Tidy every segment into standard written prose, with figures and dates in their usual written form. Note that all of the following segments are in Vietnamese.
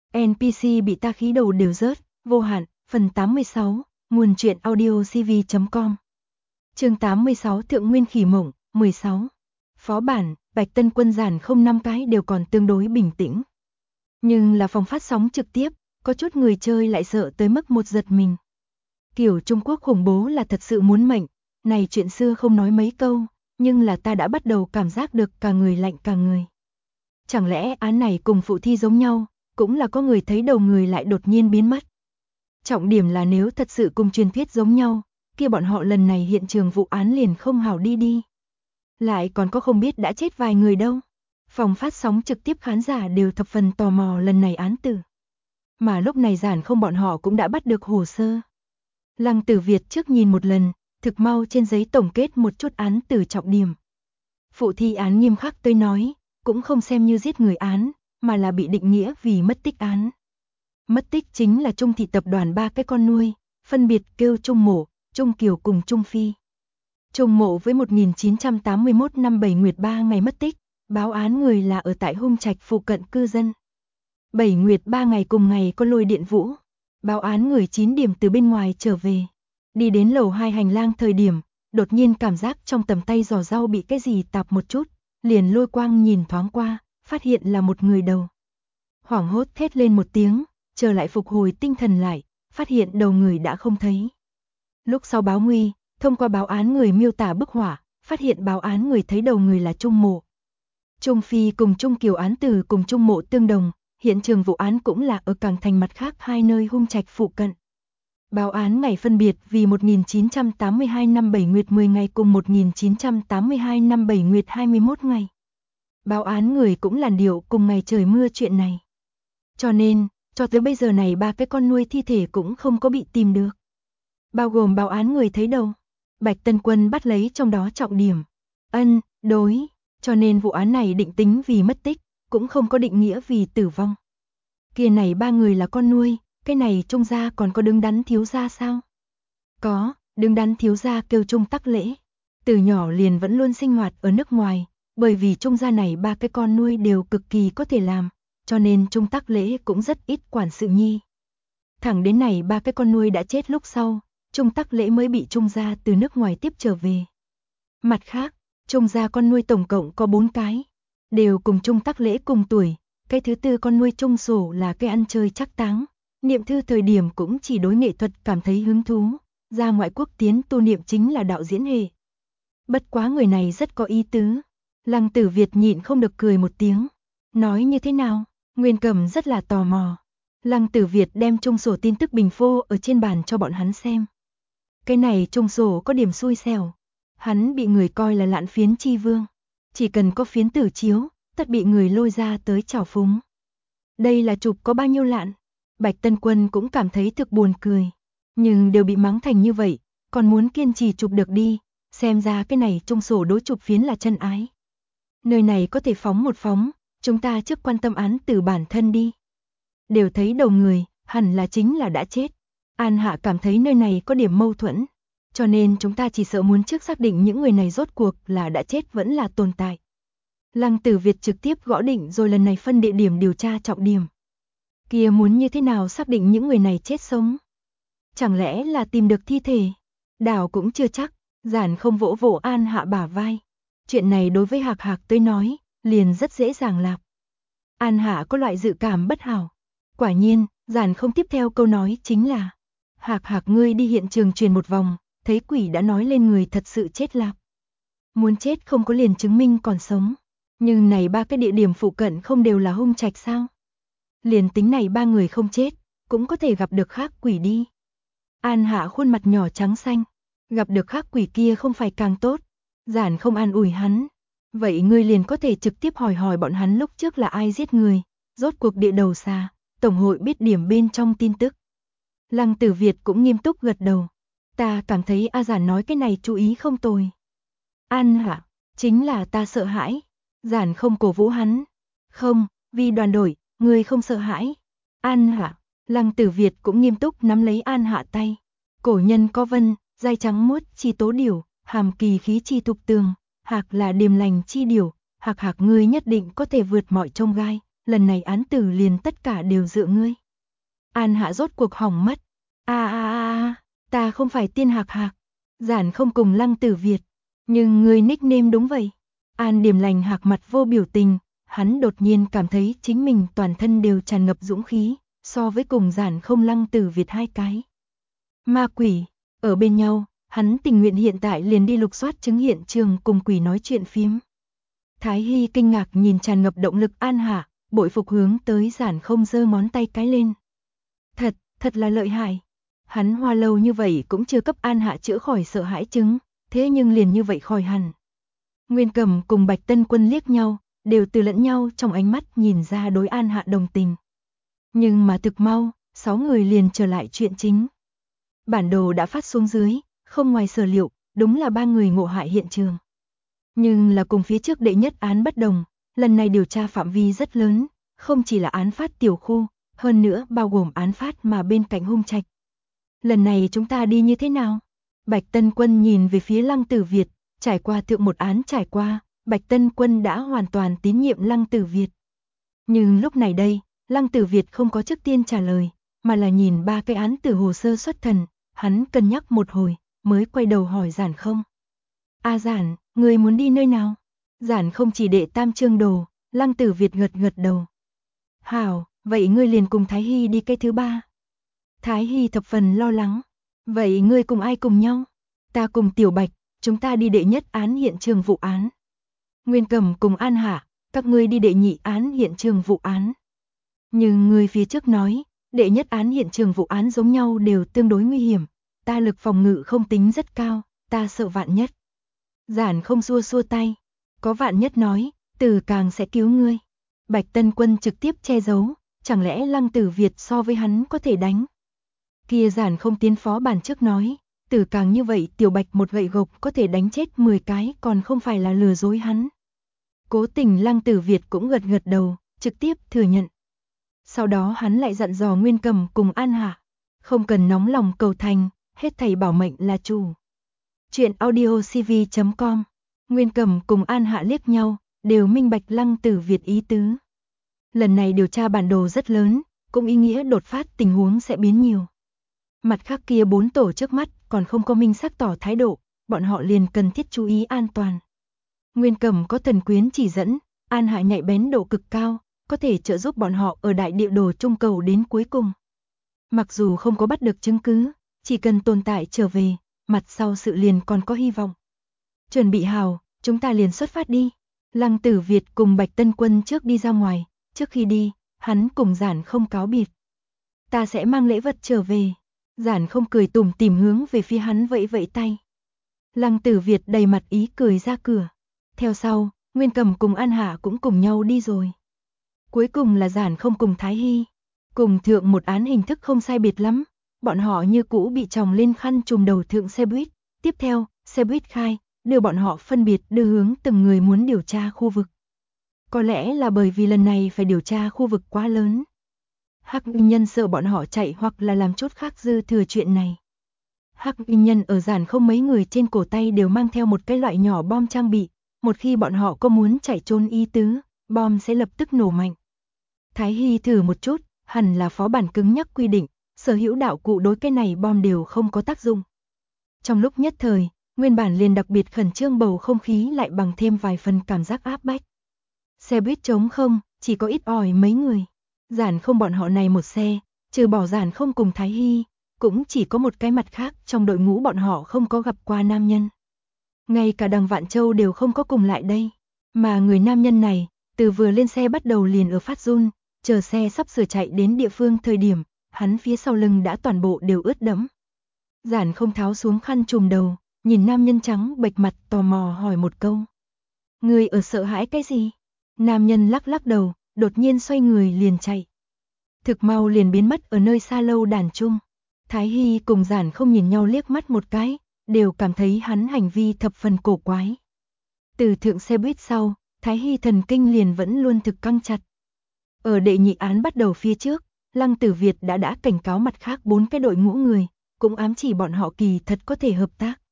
NPC bị ta khí đầu đều rớt, vô hạn, phần 86, nguồn truyện audio cv.com. Chương 86 Thượng Nguyên Khỉ Mộng, 16. Phó bản, Bạch Tân Quân giản không 5 cái đều còn tương đối bình tĩnh. Nhưng là phòng phát sóng trực tiếp, có chút người chơi lại sợ tới mức một giật mình. Kiểu Trung Quốc khủng bố là thật sự muốn mệnh, này chuyện xưa không nói mấy câu, nhưng là ta đã bắt đầu cảm giác được cả người lạnh cả người. Chẳng lẽ án này cùng phụ thi giống nhau, cũng là có người thấy đầu người lại đột nhiên biến mất. Trọng điểm là nếu thật sự cùng truyền thuyết giống nhau, kia bọn họ lần này hiện trường vụ án liền không hảo đi. Lại còn có không biết đã chết vài người đâu. Phòng phát sóng trực tiếp khán giả đều thập phần tò mò lần này án tử. Mà lúc này giản không bọn họ cũng đã bắt được hồ sơ. Lăng Tử Việt trước nhìn một lần, thực mau trên giấy tổng kết một chút án tử trọng điểm. Phụ thi án nghiêm khắc tới nói, cũng không xem như giết người án, mà là bị định nghĩa vì mất tích án. Mất tích chính là Trung thị tập đoàn 3 cái con nuôi, phân biệt kêu Trung Mộ, Trung Kiều cùng Trung Phi. Trung Mộ với 1981 năm 7 Nguyệt 3 ngày mất tích, báo án người là ở tại Hung Trạch phụ cận cư dân. 7 Nguyệt 3 ngày cùng ngày có lôi điện vũ, báo án người 9 điểm từ bên ngoài trở về. Đi đến lầu 2 hành lang thời điểm, đột nhiên cảm giác trong tầm tay giò rau bị cái gì tạp một chút, liền lôi quang nhìn thoáng qua, phát hiện là một người đầu. Hoảng hốt thét lên một tiếng, chờ lại phục hồi tinh thần lại, phát hiện đầu người đã không thấy. Lúc sau báo nguy, thông qua báo án người miêu tả bức họa, phát hiện báo án người thấy đầu người là Trung Mộ. Trung Phi cùng Trung Kiều án tử cùng Trung Mộ tương đồng, hiện trường vụ án cũng là ở Cảng Thành mặt khác hai nơi Hung Trạch phụ cận. Báo án ngày phân biệt vì 1982 năm 7 Nguyệt 10 ngày cùng 1982 năm 7 Nguyệt 21 ngày. Báo án người cũng làn điệu cùng ngày trời mưa chuyện này. Cho nên, cho tới bây giờ này 3 cái con nuôi thi thể cũng không có bị tìm được. Bao gồm báo án người thấy đâu. Bạch Tân Quân bắt lấy trong đó trọng điểm. Đối, cho nên vụ án này định tính vì mất tích, cũng không có định nghĩa vì tử vong. Kia này 3 người là con nuôi, cái này Trung gia còn có đứng đắn thiếu gia sao? Có, đứng đắn thiếu gia kêu Trung Tắc Lễ. Từ nhỏ liền vẫn luôn sinh hoạt ở nước ngoài, bởi vì Trung gia này 3 cái con nuôi đều cực kỳ có thể làm, cho nên Trung Tắc Lễ cũng rất ít quản sự nhi. Thẳng đến này 3 cái con nuôi đã chết lúc sau, Trung Tắc Lễ mới bị Trung gia từ nước ngoài tiếp trở về. Mặt khác, Trung gia con nuôi tổng cộng có 4 cái, đều cùng Trung Tắc Lễ cùng tuổi, cái thứ tư con nuôi Trung Sổ là cái ăn chơi trác táng, niệm thư thời điểm cũng chỉ đối nghệ thuật cảm thấy hứng thú, ra ngoại quốc tiến tu niệm chính là đạo diễn hệ. Bất quá người này rất có ý tứ. Lăng Tử Việt nhịn không được cười một tiếng. Nói như thế nào? Nguyên Cẩm rất là tò mò. Lăng Tử Việt đem Trung Sổ tin tức bình phô ở trên bàn cho bọn hắn xem. Cái này Trung Sổ có điểm xui xẻo. Hắn bị người coi là lạn phiến chi vương. Chỉ cần có phiến tử chiếu, tất bị người lôi ra tới trào phúng. Đây là chụp có bao nhiêu lạn? Bạch Tân Quân cũng cảm thấy thực buồn cười. Nhưng đều bị mắng thành như vậy, còn muốn kiên trì chụp được đi. Xem ra cái này Trung Sổ đối chụp phiến là chân ái. Nơi này có thể phóng một phóng, chúng ta trước quan tâm án tử bản thân đi. Đều thấy đầu người, hẳn là chính là đã chết. An Hạ cảm thấy nơi này có điểm mâu thuẫn, cho nên chúng ta chỉ sợ muốn trước xác định những người này rốt cuộc là đã chết vẫn là tồn tại. Lăng Tử Việt trực tiếp gõ định rồi lần này phân địa điểm điều tra trọng điểm. Kia muốn như thế nào xác định những người này chết sống? Chẳng lẽ là tìm được thi thể? Đảo cũng chưa chắc, giản không vỗ vỗ An Hạ bả vai. Chuyện này đối với Hạc Hạc tới nói, liền rất dễ dàng lạp. An Hạ có loại dự cảm bất hảo. Quả nhiên, giản không tiếp theo câu nói chính là Hạc Hạc ngươi đi hiện trường truyền một vòng, thấy quỷ đã nói lên người thật sự chết lạp. Muốn chết không có liền chứng minh còn sống. Nhưng này 3 cái địa điểm phụ cận không đều là Hung Trạch sao? Liền tính này 3 người không chết, cũng có thể gặp được khác quỷ đi. An Hạ khuôn mặt nhỏ trắng xanh, gặp được khác quỷ kia không phải càng tốt. Giản không an ủi hắn. Vậy ngươi liền có thể trực tiếp hỏi bọn hắn lúc trước là ai giết người, rốt cuộc địa đầu xa, tổng hội biết điểm bên trong tin tức. Lăng Tử Việt cũng nghiêm túc gật đầu. Ta cảm thấy A Giản nói cái này chú ý không tồi. An Hạ, chính là ta sợ hãi. Giản không cổ vũ hắn. Không, vì đoàn đội, ngươi không sợ hãi. An Hạ, Lăng Tử Việt cũng nghiêm túc nắm lấy An Hạ tay. Cổ nhân có vân, dai trắng muốt chi tố điểu, hàm kỳ khí chi thục tường, Hạc là điềm lành chi điểu, Hạc Hạc ngươi nhất định có thể vượt mọi chông gai, lần này án tử liền tất cả đều dựa ngươi. An Hạ rốt cuộc hỏng mất. Ta không phải Tiên Hạc Hạc. Giản không cùng Lăng Tử Việt. Nhưng người nickname đúng vậy. An Điềm Lành Hạc mặt vô biểu tình, hắn đột nhiên cảm thấy chính mình toàn thân đều tràn ngập dũng khí, so với cùng Giản không Lăng Tử Việt hai cái. Ma quỷ, ở bên nhau, hắn tình nguyện hiện tại liền đi lục soát chứng hiện trường cùng quỷ nói chuyện phím. Thái Hy kinh ngạc nhìn tràn ngập động lực An Hạ, bội phục hướng tới Giản không giơ ngón tay cái lên. Thật là lợi hại. Hắn hoa lâu như vậy cũng chưa cấp An Hạ chữa khỏi sợ hãi chứng, thế nhưng liền như vậy khỏi hẳn. Nguyên Cẩm cùng Bạch Tân Quân liếc nhau, đều từ lẫn nhau trong ánh mắt nhìn ra đối An Hạ đồng tình. Nhưng mà thực mau, 6 người liền trở lại chuyện chính. Bản đồ đã phát xuống dưới, không ngoài sở liệu, đúng là 3 người ngộ hại hiện trường. Nhưng là cùng phía trước đệ nhất án bất đồng, lần này điều tra phạm vi rất lớn, không chỉ là án phát tiểu khu, hơn nữa bao gồm án phát mà bên cạnh Hung Trạch. Lần này chúng ta đi như thế nào? Bạch Tân Quân nhìn về phía Lăng Tử Việt, trải qua thượng một án trải qua, Bạch Tân Quân đã hoàn toàn tín nhiệm Lăng Tử Việt. Nhưng lúc này đây, Lăng Tử Việt không có trước tiên trả lời, mà là nhìn 3 cái án tử hồ sơ xuất thần, hắn cân nhắc một hồi, mới quay đầu hỏi Giản không. Giản, người muốn đi nơi nào? Giản không chỉ đệ tam chương đồ, Lăng Tử Việt gật đầu. Hảo, vậy ngươi liền cùng Thái Hy đi cái thứ 3. Thái Hy thập phần lo lắng. Vậy ngươi cùng ai cùng nhau? Ta cùng Tiểu Bạch, chúng ta đi đệ nhất án hiện trường vụ án. Nguyên Cẩm cùng An Hạ, các ngươi đi đệ nhị án hiện trường vụ án. Nhưng người phía trước nói, đệ nhất án hiện trường vụ án giống nhau đều tương đối nguy hiểm. Ta lực phòng ngự không tính rất cao, ta sợ vạn nhất. Giản không xua tay. Có vạn nhất nói, Tử càng sẽ cứu ngươi. Bạch Tân Quân trực tiếp che giấu, chẳng lẽ Lăng Tử Việt so với hắn có thể đánh? Kia Giản không tiến phó bản trước nói, Tử càng như vậy Tiểu Bạch một gậy gộc có thể đánh chết 10 cái còn không phải là lừa dối hắn. Cố tình Lăng Tử Việt cũng gật đầu, trực tiếp thừa nhận. Sau đó hắn lại dặn dò Nguyên Cẩm cùng An Hạ, không cần nóng lòng cầu thành, hết thảy bảo mệnh là chủ. Chuyện audiocv.com. Nguyên Cẩm cùng An Hạ liếc nhau, đều minh bạch Lăng Tử Việt ý tứ. Lần này điều tra bản đồ rất lớn, cũng ý nghĩa đột phát tình huống sẽ biến nhiều. Mặt khác kia 4 tổ trước mắt còn không có minh xác tỏ thái độ, bọn họ liền cần thiết chú ý an toàn. Nguyên Cẩm có thần quyến chỉ dẫn, An Hạ nhạy bén độ cực cao, có thể trợ giúp bọn họ ở đại địa đồ trung cầu đến cuối cùng. Mặc dù không có bắt được chứng cứ, chỉ cần tồn tại trở về, mặt sau sự liền còn có hy vọng. Chuẩn bị hào, chúng ta liền xuất phát đi. Lăng Tử Việt cùng Bạch Tân Quân trước đi ra ngoài, trước khi đi, hắn cùng Giản không cáo biệt. Ta sẽ mang lễ vật trở về. Giản không cười tủm tỉm hướng về phía hắn vẫy vẫy tay. Lăng Tử Việt đầy mặt ý cười ra cửa. Theo sau, Nguyên Cẩm cùng An Hạ cũng cùng nhau đi rồi. Cuối cùng là Giản không cùng Thái Hy. Cùng thượng một án hình thức không sai biệt lắm. Bọn họ như cũ bị chồng lên khăn trùm đầu thượng xe buýt. Tiếp theo, xe buýt khai, đưa bọn họ phân biệt đưa hướng từng người muốn điều tra khu vực. Có lẽ là bởi vì lần này phải điều tra khu vực quá lớn. Hắc Y Nhân sợ bọn họ chạy hoặc là làm chút khác dư thừa chuyện này. Hắc Y Nhân ở Giản không mấy người trên cổ tay đều mang theo một cái loại nhỏ bom trang bị. Một khi bọn họ có muốn chạy trốn ý tứ, bom sẽ lập tức nổ mạnh. Thái Hy thử một chút, hẳn là phó bản cứng nhắc quy định, sở hữu đạo cụ đối cái này bom đều không có tác dụng. Trong lúc nhất thời, nguyên bản liền đặc biệt khẩn trương bầu không khí lại bằng thêm vài phần cảm giác áp bách. Xe buýt trống không, chỉ có ít ỏi mấy người. Giản không bọn họ này một xe, trừ bỏ Giản không cùng Thái Hy, cũng chỉ có một cái mặt khác trong đội ngũ bọn họ không có gặp qua nam nhân. Ngay cả Đằng Vạn Châu đều không có cùng lại đây. Mà người nam nhân này, từ vừa lên xe bắt đầu liền ở phát run, chờ xe sắp sửa chạy đến địa phương thời điểm, hắn phía sau lưng đã toàn bộ đều ướt đẫm. Giản không tháo xuống khăn trùm đầu, nhìn nam nhân trắng bệch mặt tò mò hỏi một câu. Người ở sợ hãi cái gì? Nam nhân lắc đầu, đột nhiên xoay người liền chạy. Thực mau liền biến mất ở nơi xa lâu đàn chung. Thái Hy cùng Giản không nhìn nhau liếc mắt một cái, đều cảm thấy hắn hành vi thập phần cổ quái. Từ thượng xe buýt sau, Thái Hy thần kinh liền vẫn luôn thực căng chặt. Ở đệ nhị án bắt đầu phía trước, Lăng Tử Việt đã cảnh cáo mặt khác 4 cái đội ngũ người, cũng ám chỉ bọn họ kỳ thật có thể hợp tác.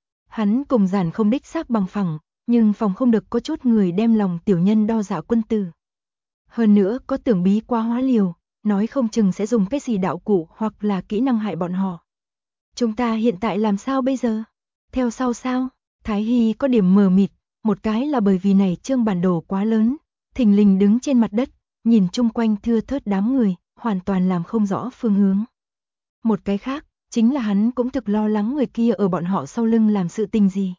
Hắn cùng Giản không đích xác bằng phẳng, nhưng phòng không được có chút người đem lòng tiểu nhân đo dạ quân tử. Hơn nữa có Tưởng Bí qua hóa liều, nói không chừng sẽ dùng cái gì đạo cụ hoặc là kỹ năng hại bọn họ. Chúng ta hiện tại làm sao bây giờ? Theo sau sao? Thái Hy có điểm mờ mịt, một cái là bởi vì này trương bản đồ quá lớn, thình lình đứng trên mặt đất, nhìn chung quanh thưa thớt đám người, hoàn toàn làm không rõ phương hướng. Một cái khác, chính là hắn cũng thực lo lắng người kia ở bọn họ sau lưng làm sự tình gì.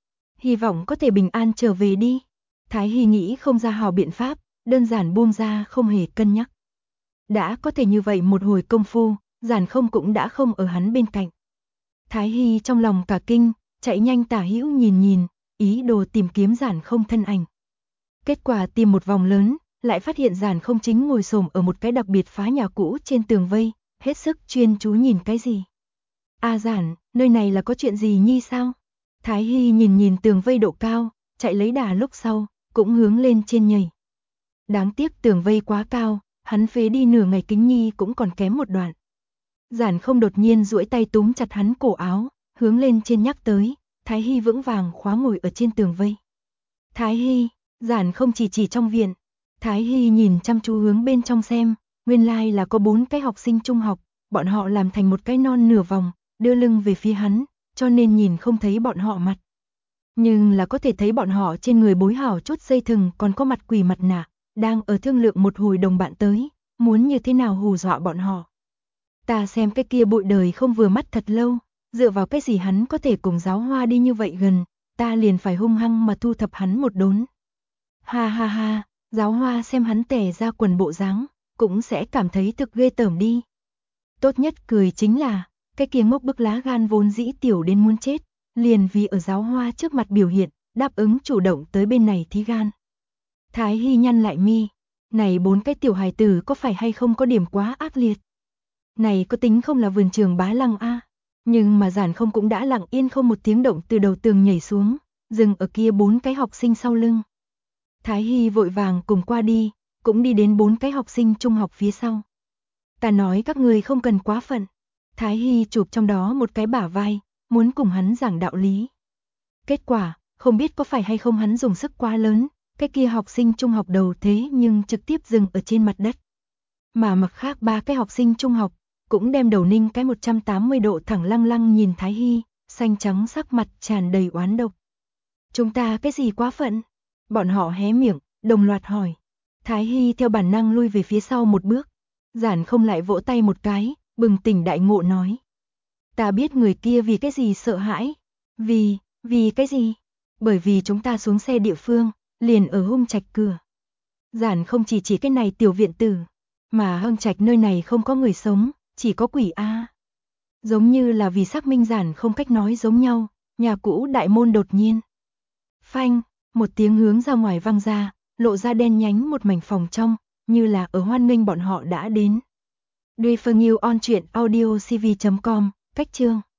Hy vọng có thể bình an trở về đi. Thái Hy nghĩ không ra hào biện pháp, đơn giản buông ra không hề cân nhắc. Đã có thể như vậy một hồi công phu, Giản Không cũng đã không ở hắn bên cạnh. Thái Hy trong lòng cả kinh, chạy nhanh tả hữu nhìn, ý đồ tìm kiếm Giản Không thân ảnh. Kết quả tìm một vòng lớn, lại phát hiện Giản Không chính ngồi xổm ở một cái đặc biệt phá nhà cũ trên tường vây, hết sức chuyên chú nhìn cái gì. A Giản, nơi này là có chuyện gì nhi sao? Thái Hy nhìn tường vây độ cao, chạy lấy đà lúc sau, cũng hướng lên trên nhảy. Đáng tiếc tường vây quá cao, hắn phế đi nửa ngày kính nhi cũng còn kém một đoạn. Giản Không đột nhiên duỗi tay túm chặt hắn cổ áo, hướng lên trên nhắc tới, Thái Hy vững vàng khóa ngồi ở trên tường vây. Thái Hy, Giản Không chỉ trong viện. Thái Hy nhìn chăm chú hướng bên trong xem, nguyên lai là có 4 cái học sinh trung học, bọn họ làm thành một cái non nửa vòng, đưa lưng về phía hắn, cho nên nhìn không thấy bọn họ mặt. Nhưng là có thể thấy bọn họ trên người bối hảo chút dây thừng còn có mặt quỷ mặt nạ, đang ở thương lượng một hồi đồng bạn tới, muốn như thế nào hù dọa bọn họ. Ta xem cái kia bụi đời không vừa mắt thật lâu, dựa vào cái gì hắn có thể cùng Giáo Hoa đi như vậy gần, ta liền phải hung hăng mà thu thập hắn một đốn. Ha ha ha, Giáo Hoa xem hắn tẻ ra quần bộ dáng, cũng sẽ cảm thấy thực ghê tởm đi. Tốt nhất cười chính là, cái kia ngốc bức lá gan vốn dĩ tiểu đến muốn chết, liền vì ở Giáo Hoa trước mặt biểu hiện, đáp ứng chủ động tới bên này thí gan. Thái Hy nhăn lại mi, này 4 cái tiểu hài tử có phải hay không có điểm quá ác liệt. Này có tính không là vườn trường Bá Lăng a? Nhưng mà Giản Không cũng đã lặng yên không một tiếng động từ đầu tường nhảy xuống, dừng ở kia 4 cái học sinh sau lưng. Thái Hy vội vàng cùng qua đi, cũng đi đến 4 cái học sinh trung học phía sau. Ta nói các người không cần quá phận. Thái Hy chụp trong đó một cái bả vai, muốn cùng hắn giảng đạo lý. Kết quả, không biết có phải hay không hắn dùng sức quá lớn, cái kia học sinh trung học đầu thế nhưng trực tiếp dừng ở trên mặt đất. Mà mặt khác 3 cái học sinh trung học, cũng đem đầu ninh cái 180 độ thẳng lăng lăng nhìn Thái Hy, xanh trắng sắc mặt tràn đầy oán độc. Chúng ta cái gì quá phận? Bọn họ hé miệng, đồng loạt hỏi. Thái Hy theo bản năng lui về phía sau một bước. Giản Không lại vỗ tay một cái, bừng tỉnh đại ngộ nói. Ta biết người kia vì cái gì sợ hãi. Vì cái gì? Bởi vì chúng ta xuống xe địa phương, liền ở Hung Trạch cửa. Giản Không chỉ cái này tiểu viện tử, mà Hung Trạch nơi này không có người sống, chỉ có quỷ a. Giống như là vì xác minh Giản Không cách nói giống nhau, nhà cũ đại môn đột nhiên. Phanh, một tiếng hướng ra ngoài vang ra, lộ ra đen nhánh một mảnh phòng trong, như là ở hoan nghênh bọn họ đã đến. Duy Phương Yêu on truyện audio cv.com, cách chương